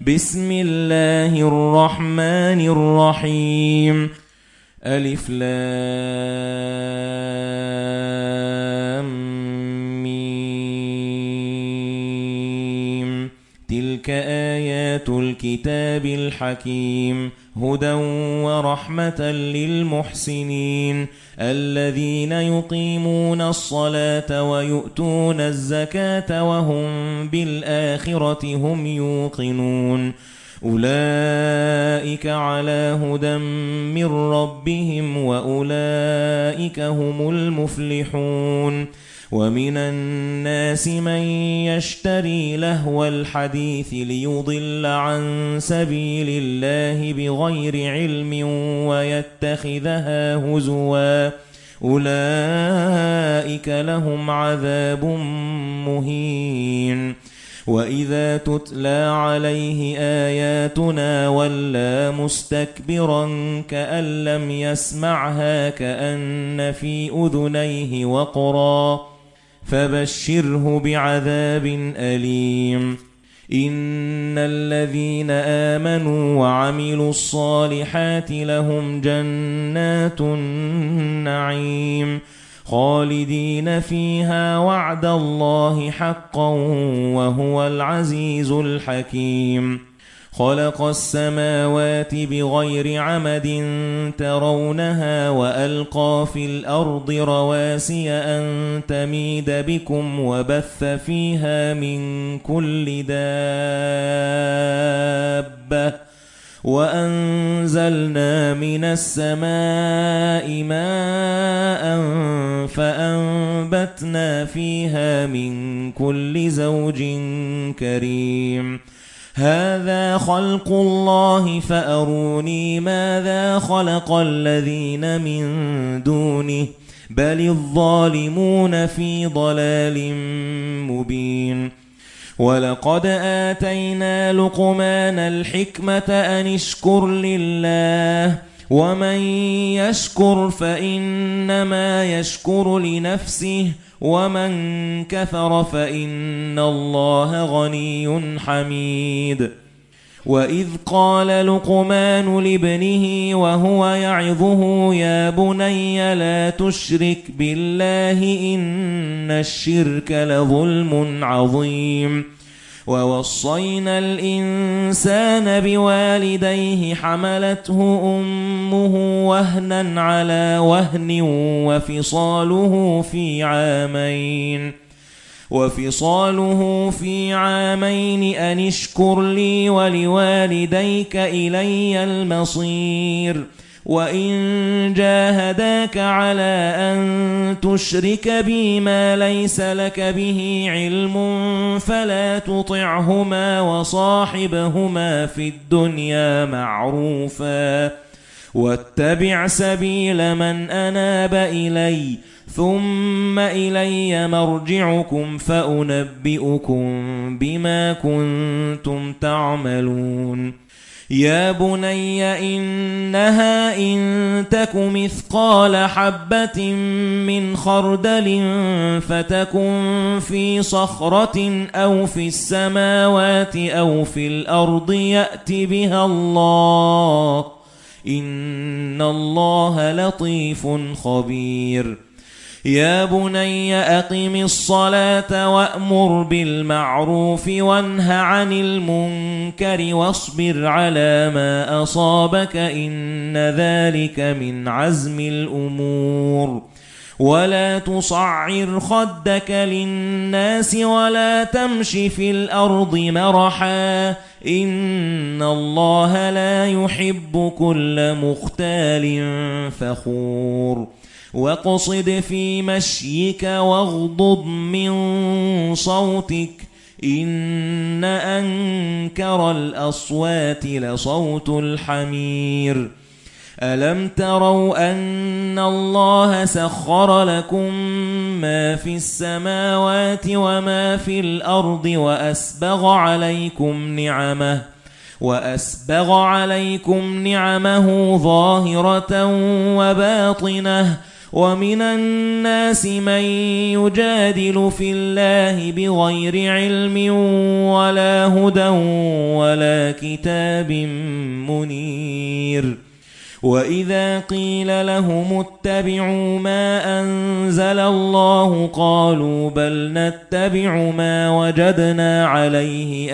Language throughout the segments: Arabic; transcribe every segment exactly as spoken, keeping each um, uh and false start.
بسم الله الرحمن الرحيم. ألف لام ميم. تلك آيات الكتاب الحكيم هدى ورحمة للمحسنين الذين يقيمون الصلاة ويؤتون الزكاة وهم بالآخرة هم يوقنون أولئك على هدى من ربهم وأولئك هم المفلحون. ومن الناس من يشتري لهو الحديث ليضل عن سبيل الله بغير علم ويتخذها هزوا أولئك لهم عذاب مهين. وإذا تتلى عليه آياتنا ولى مستكبرا كأن لم يسمعها كأن في أذنيه وقرا فبشره بعذاب أليم. إن الذين آمنوا وعملوا الصالحات لهم جنات النعيم خالدين فيها وعد الله حقا وهو العزيز الحكيم. خلق السماوات بغير عمد ترونها وألقى في الأرض رواسي أن تميد بكم وبث فيها من كل دابة وأنزلنا من السماء ماء فأنبتنا فيها من كل زوج كريم. هذا خلق الله فأروني ماذا خلق الذين من دونه بل الظالمون في ضلال مبين. ولقد آتينا لقمان الحكمة أن اشكر لله ومن يشكر فإنما يشكر لنفسه ومن كفر فإن الله غني حميد. وإذ قال لقمان لابنه وهو يعظه يا بني لا تشرك بالله إن الشرك لظلم عظيم. ووصينا الإنسان بوالديه حملته أمه وهنا على وهن وفصاله في عامين وفصاله في عامين أن اشكر لي ولوالديك إلي المصير. وإن جاهداك على أن تشرك بي ما ليس لك به علم فلا تطعهما وصاحبهما في الدنيا معروفا واتبع سبيل من أناب إلي ثم إلي مرجعكم فأنبئكم بما كنتم تعملون. يا بني إنها إن تك مثقال حبة من خردل فتكن في صخرة أو في السماوات أو في الأرض يأت بها الله إن الله لطيف خبير. يا بني أقم الصلاة وأمر بالمعروف وانه عن المنكر واصبر على ما أصابك إن ذلك من عزم الأمور. ولا تصعر خدك للناس ولا تمش في الأرض مرحا إن الله لا يحب كل مختال فخور. واقصد في مشيك واغضض من صوتك إن أنكر الأصوات لصوت الحمير. ألم تروا أن الله سخر لكم ما في السماوات وما في الأرض وأسبغ عليكم نعمه وأسبغ عليكم نعمه ظاهرة وباطنة ومن الناس من يجادل في الله بغير علم ولا هدى ولا كتاب منير وإذا قيل لهم اتبعوا ما أنزل الله قالوا بل نتبع ما وجدنا عليه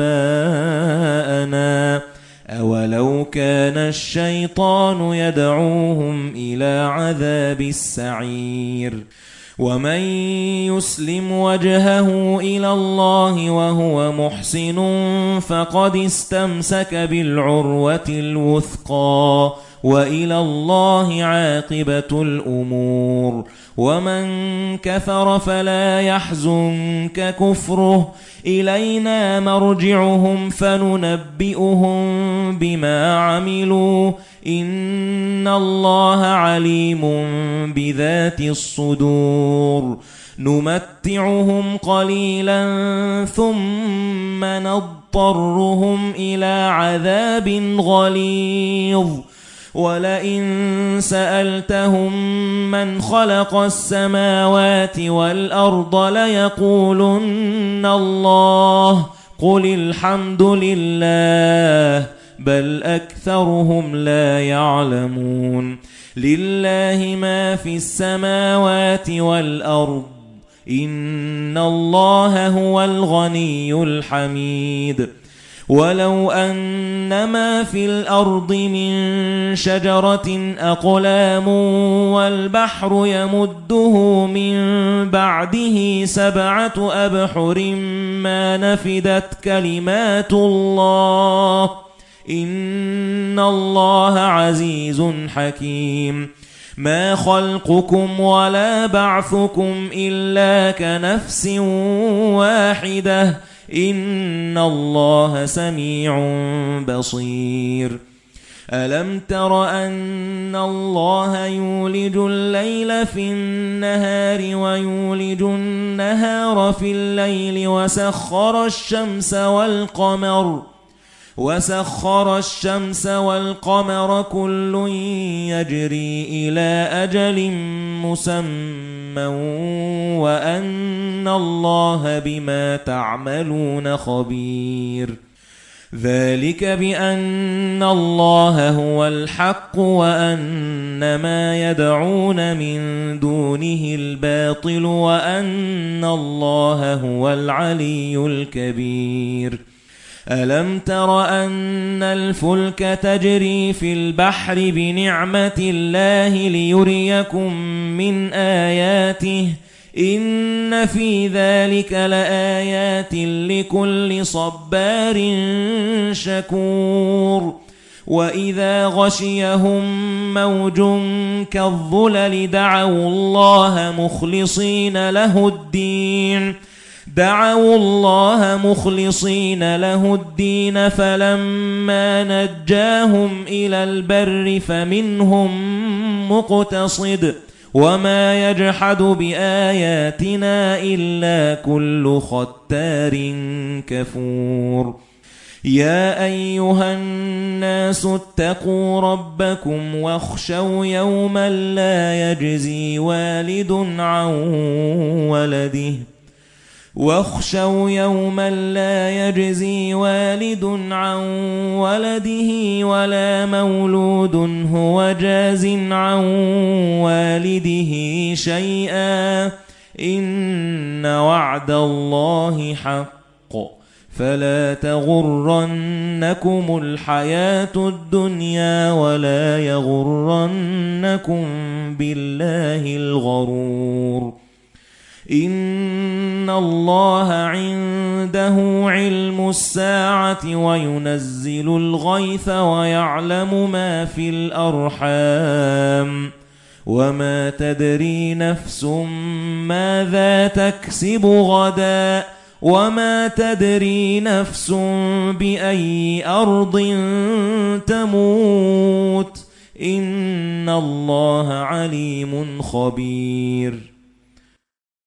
آباءنا أولو كان الشيطان يدعوهم إلى عذاب السعير ومن يسلم وجهه إلى الله وهو محسن فقد استمسك بالعروة الوثقى وإلى الله عاقبة الأمور ومن كفر فلا يحزنك كفره إلينا مرجعهم فننبئهم بما عملوا إن الله عليم بذات الصدور نمتعهم قليلا ثم نضطرهم إلى عذاب غليظ ولئن سألتهم من خلق السماوات والأرض ليقولن الله قل الحمد لله بل أكثرهم لا يعلمون لله ما في السماوات والأرض إن الله هو الغني الحميد ولو أن ما في الأرض من شجرة أقلام والبحر يمده من بعده سبعة أبحر ما نفدت كلمات الله إن الله عزيز حكيم ما خلقكم ولا بعثكم إلا كنفس واحدة إن الله سميع بصير ألم تر أن الله يولج الليل في النهار ويولج النهار في الليل وسخر الشمس والقمر وسخر الشمس والقمر كل يجري إلى أجل مسمى وأن الله بما تعملون خبير ذلك بأن الله هو الحق وأن ما يدعون من دونه الباطل وأن الله هو العلي الكبير ألم تر أن الفلك تجري في البحر بنعمة الله ليريكم من آياته إن في ذلك لآيات لكل صبار شكور وإذا غشيهم موج كالظلل دعوا الله مخلصين له الدين دعوا الله مخلصين له الدين فلما نجاهم إلى البر فمنهم مقتصد وما يجحد بآياتنا إلا كل ختار كفور يا أيها الناس اتقوا ربكم واخشوا يوما لا يجزي والد عن ولده واخشوا يوما لا يجزي والد عن ولده ولا مولود هو جاز عن والده شيئا إن وعد الله حق فلا تغرنكم الحياة الدنيا ولا يغرنكم بالله الغرور إن الله عنده علم الساعة وينزل الغيث ويعلم ما في الأرحام وما تدري نفس ماذا تكسب غدا وما تدري نفس بأي أرض تموت إن الله عليم خبير